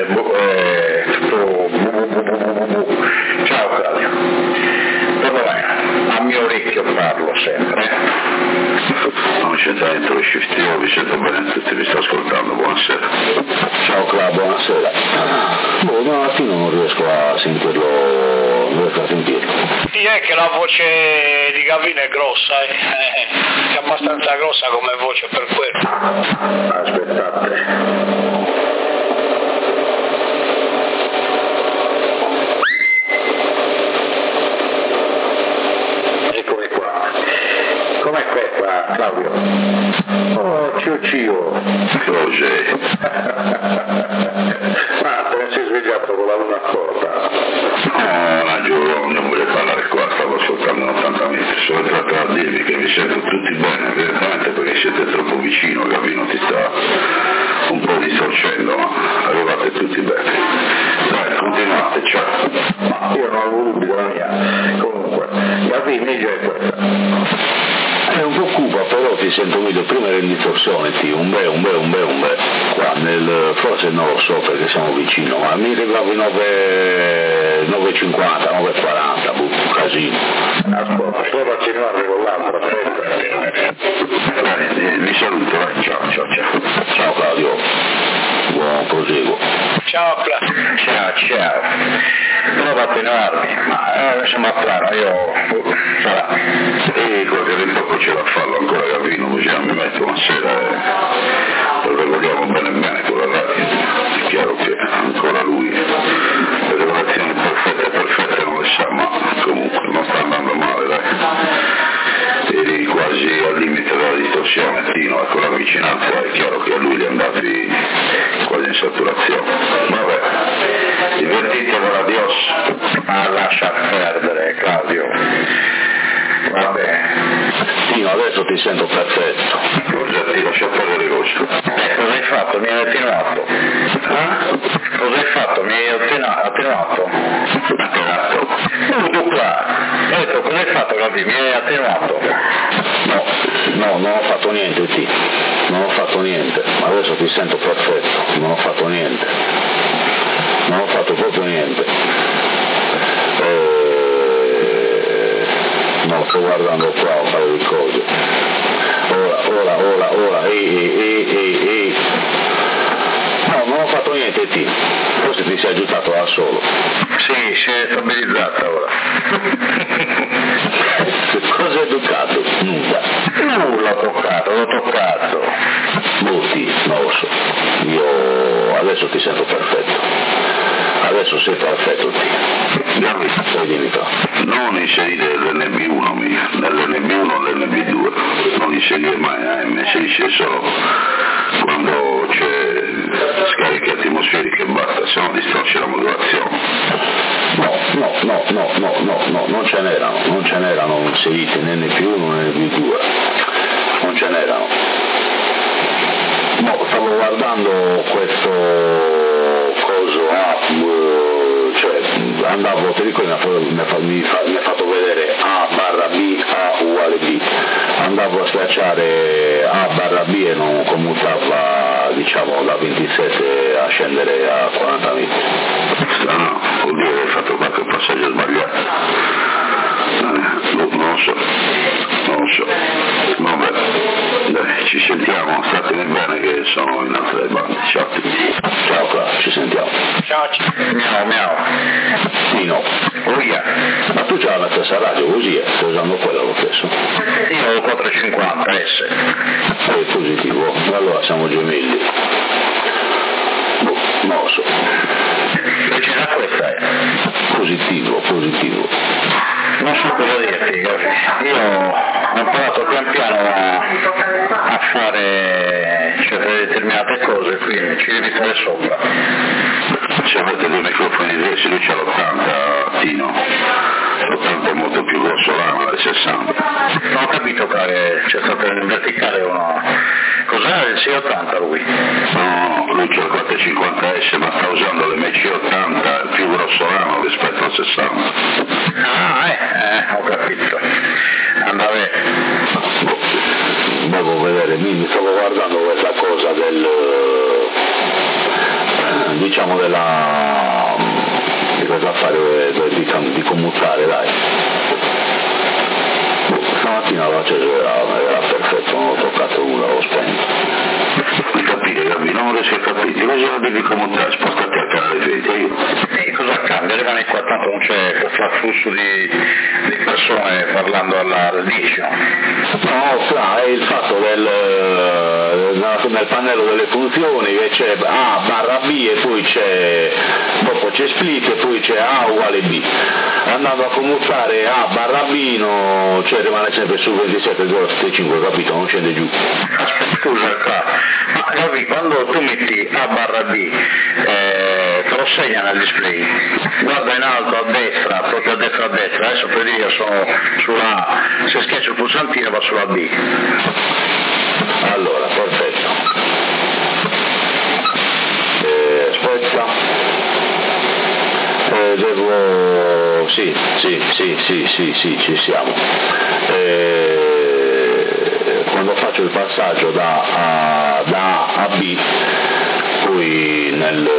ciao Claudio. Dove vai? A mio orecchio parlo sempre. Non c'è dentro lo shift, io vi sento bene tutti, vi sto ascoltando, buonasera. Ciao Claudio, buonasera. Un attimo non riesco a sentirlo, Sì, è che la voce di Gavino è grossa, è abbastanza grossa come voce per quello. Aspettate. Com'è questa, Claudio? Oh, cio. Cos'è? Ma te ne sei svegliato con la luna corta? No, ragione, non voglio parlare qua, stavo ascoltando 80 metri, sono entrato a dirvi che vi sento tutti bene, evidentemente perché siete troppo vicino, Gavino ti sta un po' distorcendo, ma arrivate tutti bene. Dai, continuate, ciao. Ma io non avevo dubbi della mia. Comunque, Gavino, meglio è questa. È un po' cupa, però ti sento meglio. Prima era in distorsione, un bel. Qua forse non lo so perché siamo vicino, ma mi arrivavo i 9.50, 9.40, un casino. Ascolta, solo accennare con l'altro, aspetta. Vi saluto, ciao. Ciao Claudio, buon proseguo. Ciao Claudio. Ciao. Provo a attenuarmi, ma insomma strano, io sarà. E qualche ritocco ce la farlo ancora Gavino, così non mi metto una sera e lo regoliamo bene con la radio. È chiaro che ancora lui le regolazioni perfette non le sa, ma comunque non sta andando male, dai. Eri quasi al limite della distorsione, Tino, e con la vicinanza è chiaro che a lui gli è andati quasi in saturazione. Vabbè, divertitevi, adios. Ma lascia perdere, Claudio. Vabbè. Tino, adesso ti sento perfetto. Cosa ti lascia perdere le cose? Cosa hai fatto? Mi hai attenuato? Cosa hai fatto? Mi hai attenuato? Tu qua. Ho detto, cosa hai fatto, Gavi? Mi hai attenuato? No, non ho fatto niente, Tino. Non ho fatto niente. Adesso ti sento perfetto. Non ho fatto niente. Non ho fatto proprio niente. No, sto guardando qua un paio di cose. Ora, ehi. No, non ho fatto niente, Tino. Forse ti sei aggiustato da solo. Sì, si è stabilizzata ora. Cosa hai toccato? Nulla l'ho toccato. Molti, non lo so. Io adesso ti sento perfetto. Adesso sei perfetto, Tino. Non inserire l'NB1 nell'NB1 o nell'NB2, non inserire mai AM, inserisce solo quando c'è scariche atmosferiche e basta, se no distorce la modulazione. No, non ce n'erano inseriti né NB1 né NB2. non ce n'erano. No, stavo guardando questo coso, cioè andavo, ti ricordi, mi ha fatto vedere A barra B, A uguale B, andavo a schiacciare A barra B e non commutava, diciamo, da 27 a scendere a 40 metri. No, vuol dire che hai fatto qualche passaggio sbagliato. Non so, vabbè, dai, ci sentiamo, statene bene che sono in altre bande, ciao. Ciao Cla, ci sentiamo. Ciao. Miau. Tino, Via. ma tu c'hai la stessa radio così, stai usando quella lo stesso? Io ho 450S. È positivo, allora siamo gemelli. Non lo so. Vicino a questa è. Positivo. Non so cosa dirti, io ho imparato pian piano a fare certe determinate cose, quindi ci devi stare sopra. Se avete dei microfoni diversi, lui c'ha l'80, Tino. L'80 è molto più grosso l'anno del 60. Non ho capito che c'è stato in verticale uno. Cos'era il 680 lui? No, lui c'ha il 450S, ma sta usando l'MC80, il più grosso l'anno rispetto al 60. Ho capito. Andava Devo vedere, mi stavo guardando questa cosa diciamo di cosa fare, di commutare, dai. Stamattina l'ho acceso, era perfetto, non ho toccato nulla, l'ho spento. Non riesco a capire, cosa devi commutare, spostati al canale 20. E cosa cambia? Rimane qua, tanto non c'è questo afflusso di persone parlando alla radio. No, è il fatto nel pannello delle funzioni che c'è A barra B e poi dopo c'è split e poi c'è A uguale B. Andando a commutare A barra B rimane sempre sul 27,75, capito? Non scende giù. Scusa qua, ma capi, quando tu metti A barra B te lo segna nel display, guarda in alto a destra, proprio a destra, adesso per dire io sono sulla A, se schiaccio il pulsantino va sulla B. Allora, perfetto. Aspetta. Sì, ci siamo. Quando faccio il passaggio da A a B, poi nel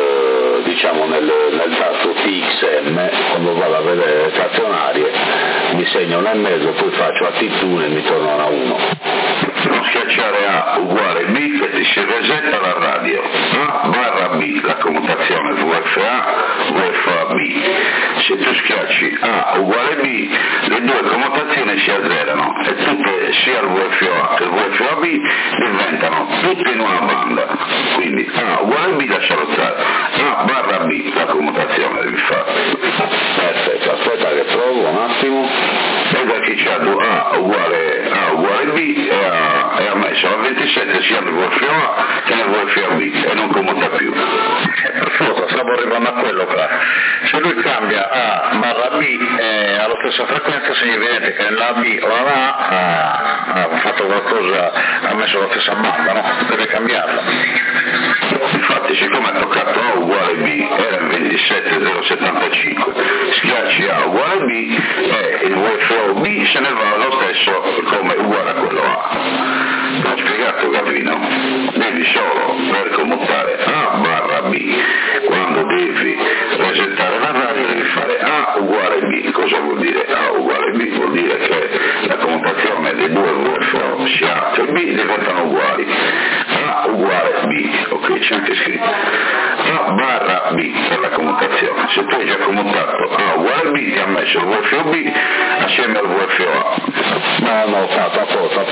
tasto TXM, quando vado a vedere le stazionarie, mi segno nel mezzo, poi faccio a T2 e mi tornano a 1. Non schiacciare A uguale B e ti si resetta la radio. A barra B, la commutazione VFA B. Se tu schiacci A uguale B, le due commutazioni si azzerano e tutte, sia il VFA che il VFA B, diventano tutte in una banda. Quindi A uguale B lascialo stare. A barra B, la commutazione devi fare. Perfetto, aspetta che provo un attimo. E da chi c'ha A uguale B e ha messo a 27 sia nel VFA che nel VFA B e non commuta più. Per forza, stavo arrivando a quello qua. Se lui cambia A barra B alla stessa frequenza, segna evidente che nella B o la A ha fatto qualcosa, ha messo la stessa banda, no? Deve cambiarla. Infatti siccome ha toccato A uguale B era il 27,075, schiacci A uguale B e il VFO B se ne va lo stesso come uguale a quello A. L'ho spiegato, Gavino? Devi solo per commutare A barra B, quando devi resettare la radio devi fare A uguale B. Cosa vuol dire A uguale B? Vuol dire che la commutazione dei due VFO sia A e B diventano uguali. A uguale B, ok, c'è anche scritto. A barra B per la commutazione. Se tu hai già commutato A uguale B ti ha messo il VFO B assieme al VFO A. No, fatto, a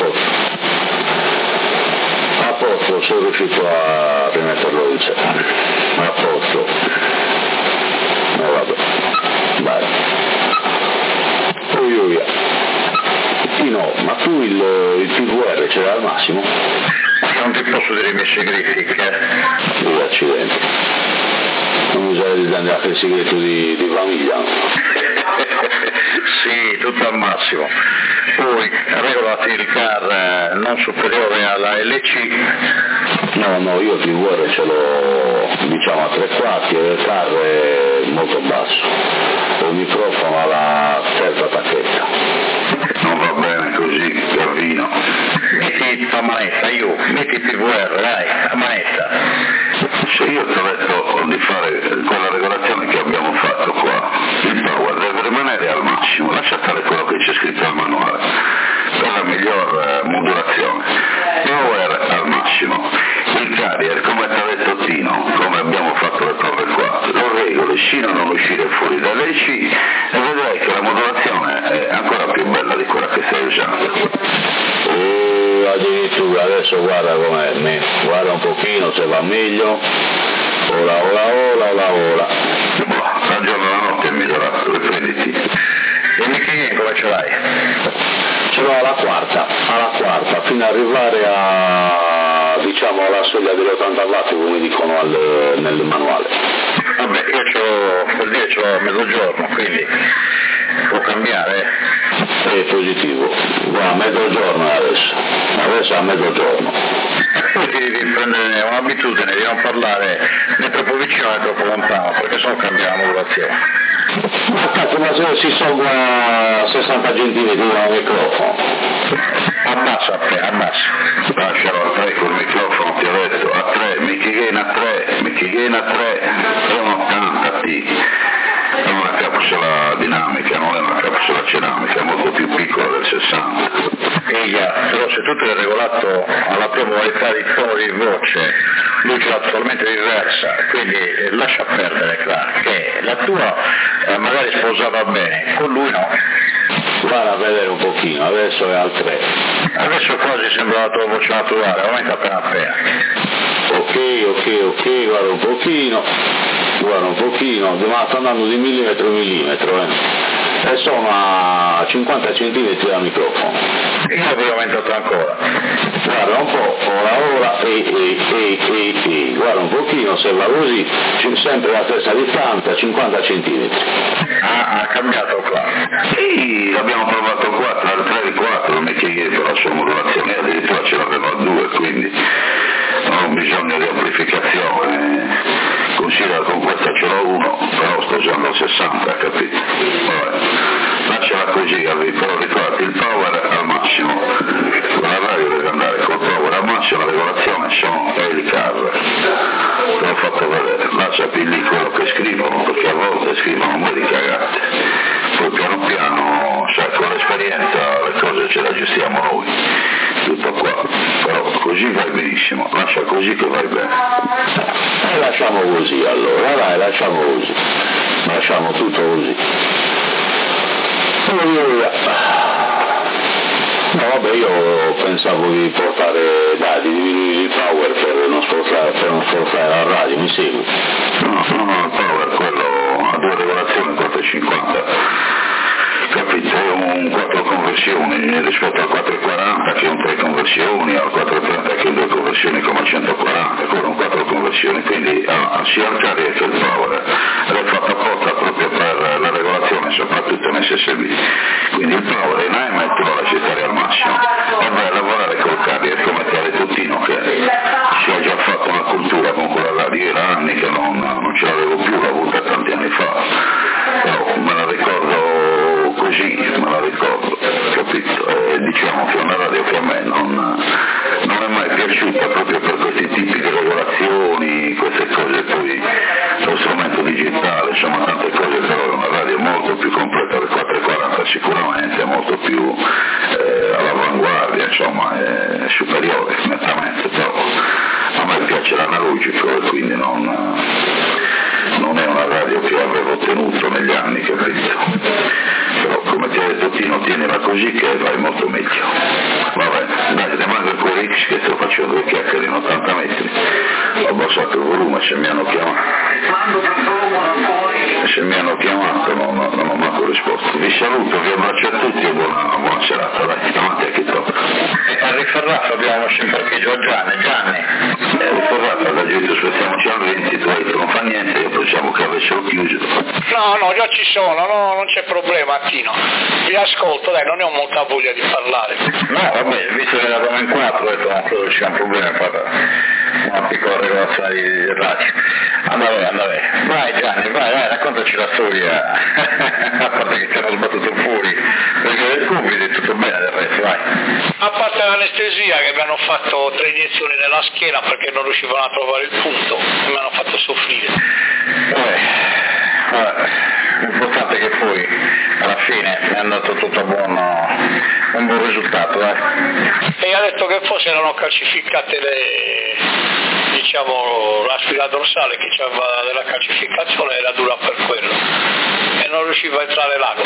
posto, sono riuscito a rimetterlo in sé. A posto. No, vabbè. Vai. Via. Sì, no, ma tu il TVR ce l'hai al massimo? Non ti posso dire i miei segreti, che... Accidenti. Non usare anche il segreto di famiglia? Sì, tutto al massimo. poi regolati il CAR non superiore alla LC? No, io PVR ce l'ho diciamo a 3/4 e il CAR è molto basso, il microfono alla terza tacchetta. Non va bene così, Gavino. Metti a manetta, metti PVR, dai, a manetta. Se io ti ho detto di fare quella regolazione che abbiamo fatto qua, il power deve rimanere al massimo, lascia stare quello che c'è scritto al manuale, per la miglior modulazione. Power al massimo, il carrier come ti ha detto Tino, come abbiamo fatto le prove qua, lo regoli sino a non uscire fuori dall'EC e vedrai che la modulazione è ancora più bella di quella che stai usando. Addirittura adesso guarda com'è, guarda un pochino se va meglio, ola. La giorno e la notte è migliorato, riprenditi. E il Michele come ce l'hai? Ce l'ho alla quarta, fino ad arrivare alla soglia degli 80 watt come dicono nel manuale. Vabbè, io per dire ce l'ho a mezzogiorno, quindi può cambiare. È positivo, a mezzogiorno adesso a mezzogiorno. Poi ti devi prendere un'abitudine di non parlare né troppo vicino né troppo lontano, perché sennò cambia la modulazione. Ma cazzo, ma se si sogua a 60 centimetri dal microfono? Abbassa. Lascialo a 3 col microfono, ti ho detto, a 3, Mickey Gain a 3, è un 80 T. È una capsula dinamica, non è una capsula ceramica, è molto più piccola del 60. Però se tu te l'hai regolato alla tua modalità di tono di voce, lui ce l'ha totalmente diversa, quindi lascia perdere, Clark, che la tua magari sposava bene, con lui no. Guarda a vedere un pochino, adesso è al 3. Adesso quasi sembra la tua voce naturale, aumenta appena. Ok, guarda un pochino, ma sta andando di millimetro in millimetro, e sono a 50 centimetri dal microfono. Io avevo aumentato ancora. Guarda un po', ora, guarda un pochino, se va così, sempre la stessa distanza, 50 centimetri. Ha cambiato qua. Sì, l'abbiamo provato qua, tra il 3 e il 4, mi chiedevo la sua modulazione, addirittura ce l'aveva a 2, quindi non ho bisogno di amplificazione. Considera con questa ce l'ho 1, però sto usando il 60, capito? Vabbè. Lasciala così, però ricordati, il power al massimo, la radio deve andare col power al massimo, la regolazione sono elicar, te l'ho fatto vedere, lasciati lì quello che scrivono, perché a volte scrivono un po' di cagate, poi piano piano, sai, con l'esperienza le cose ce le gestiamo noi, tutto qua, però così vai benissimo, lascia così che vai bene. E lasciamo così allora, dai, lasciamo tutto così. No, vabbè, io pensavo di portare, di diminuire il power per non sforzare la radio, mi segui? No, il power, quello a 2 regolazioni, 4,50, capito? È un 4 conversioni rispetto al 4,40 che è un 3 conversioni, al 4,30 che è 2 conversioni come a 140, quello è un 4 conversioni, quindi sia il carrier che il power è fatto apposta proprio per la regolazione, soprattutto in SSB, quindi il power in AM tu lo lasci stare al massimo e vai a lavorare col carrier come te detto Tino, che si è già fatto una cultura con quella radio, era anni che non ce l'avevo più, l'ho avuta tanti anni fa, però me la ricordo così, capito? Diciamo che è una radio che a me non è mai piaciuta proprio per questi tipi di regolazioni, queste cose, poi lo strumento digitale, insomma tante cose, però è una radio molto più completa del 440 sicuramente, molto più all'avanguardia, insomma è superiore nettamente, però a me piace l'analogico e quindi non è una radio che avevo tenuto negli anni, capito? Però come ti ha detto Tino, tienila così che vai molto meglio. Vabbè, dai, rimango in QRX che sto facendo 2 chiacchiere in 80 metri, ho abbassato il volume, se mi hanno chiamato non ho manco risposto. Vi saluto, vi abbraccio a tutti e buona serata, dai, davanti a chi tocca. A Riferrato abbiamo uno parcheggio a Gianni. Riferrato, da giù aspettiamoci al 20, tu hai detto non fa niente, io pensavo che avessero chiuso. No, già ci sono, no, non c'è problema Tino, vi ascolto, dai, non ne ho molta voglia di parlare. No, vabbè, visto che eravamo in 4, ho detto non credo che sia un problema fare una piccola regolazione di radio. Andate, vai Gianni, vai, raccontaci la storia, a parte che ti hanno sbattuto fuori, perché del Covid è tutto bene del resto, vai. A parte l'anestesia che mi hanno fatto 3 iniezioni nella schiena perché non riuscivano a trovare il punto e mi hanno fatto soffrire. L'importante è che poi alla fine è andato tutto buono, un buon risultato, E ha detto che forse erano calcificate la spina dorsale, che c'aveva della calcificazione, era dura per quello e non riusciva a entrare l'ago.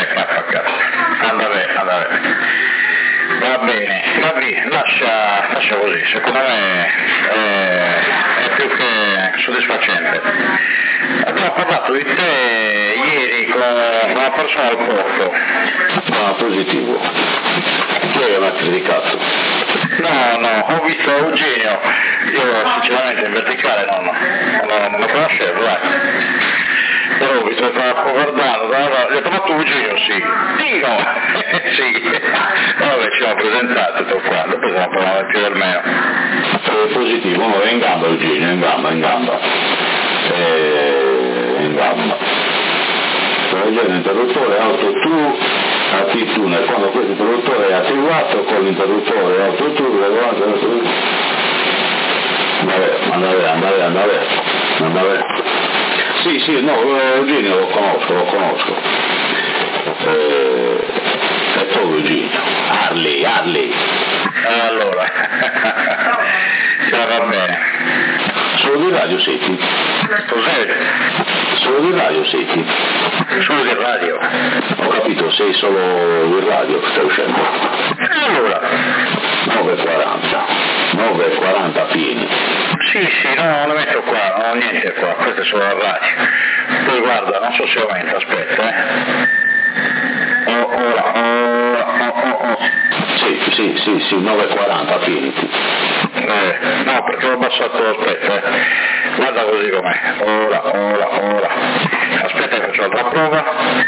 Andate. Va bene, lascia così, secondo me è più che soddisfacente. Abbiamo parlato di te ieri con una persona del porto. Positivo. Chi è che mi ha criticato? No, ho visto Eugenio, io sinceramente in verticale non lo conoscevo, però ho visto che stava guardando, gli ho trovato Eugenio, sì. Dino! Sì. Vabbè, ci siamo presentati tutto qua, dopo stiamo parlando più del meno. Positivo, no, è in gamba Eugenio, in gamba. L'interruttore autotune attitudine, quando questo interruttore è attivato con l'interruttore autotune andare. Sì, no, Eugenio lo conosco. È proprio Eugenio. Harley. Allora, va bene. Solo di radio siete? Cos'è? Solo di radio siete? Solo di radio? Ho capito, sei solo di radio che stai uscendo. Allora? 9:40 pieni. Sì, no, lo metto qua, non ho niente qua, questo è solo la radio. Poi guarda, non so se aumenta, aspetta, Sì, 9:40 pieni. No, perché ho abbassato, aspetta, guarda così com'è. Ora. Aspetta che faccio l'altra prova.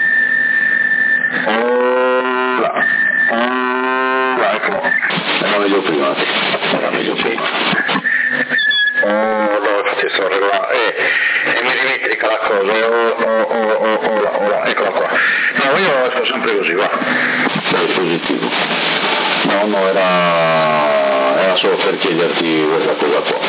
Eccolo. Era meglio prima. Infatti sto regolando, e mi dimentica la cosa, ora, eccola qua. No, io sto sempre così, va. Sei positivo. No, era solo per chiederti questa cosa qua.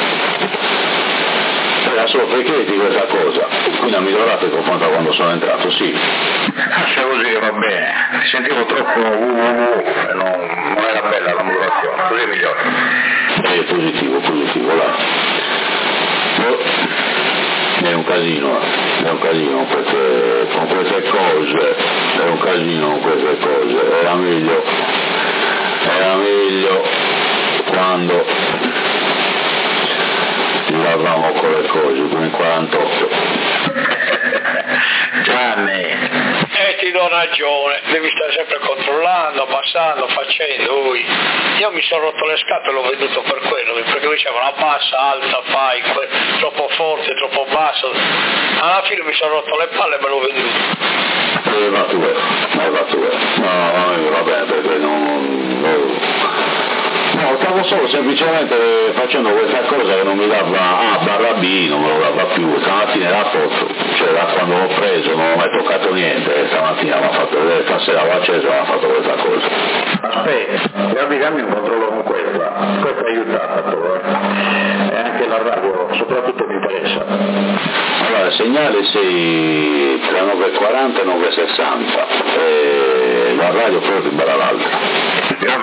Era solo per chiederti questa cosa, quindi ha migliorato il confronto quando sono entrato, sì. Lascia così che va bene, sentivo troppo e non era bella la modulazione, così è migliore. È positivo, là. È un casino perché con queste cose, era meglio quando lavavamo con le cose, come in 48. Gianni! Ti do ragione, devi stare sempre controllando, passando, facendo. Io mi sono rotto le scatole e l'ho venduto per quello, perché mi dicevano abbassa, alza, fai, troppo forte, troppo basso. Alla fine mi sono rotto le palle e me l'ho venduto. Ma tu no, va bene, perché no, stavo solo semplicemente facendo questa cosa che non mi dava barra B, non me lo dava più, stamattina era fatto, cioè da quando l'ho preso non ho mai toccato niente, stamattina mi ha fatto vedere, stasera l'ho acceso e mi ha fatto questa cosa. Aspetta, dammi un controllo con questa aiuta tanto, e anche la radio soprattutto mi interessa. Allora il segnale sei tra 9:40 e 9:60 e la radio proprio più bella l'altra.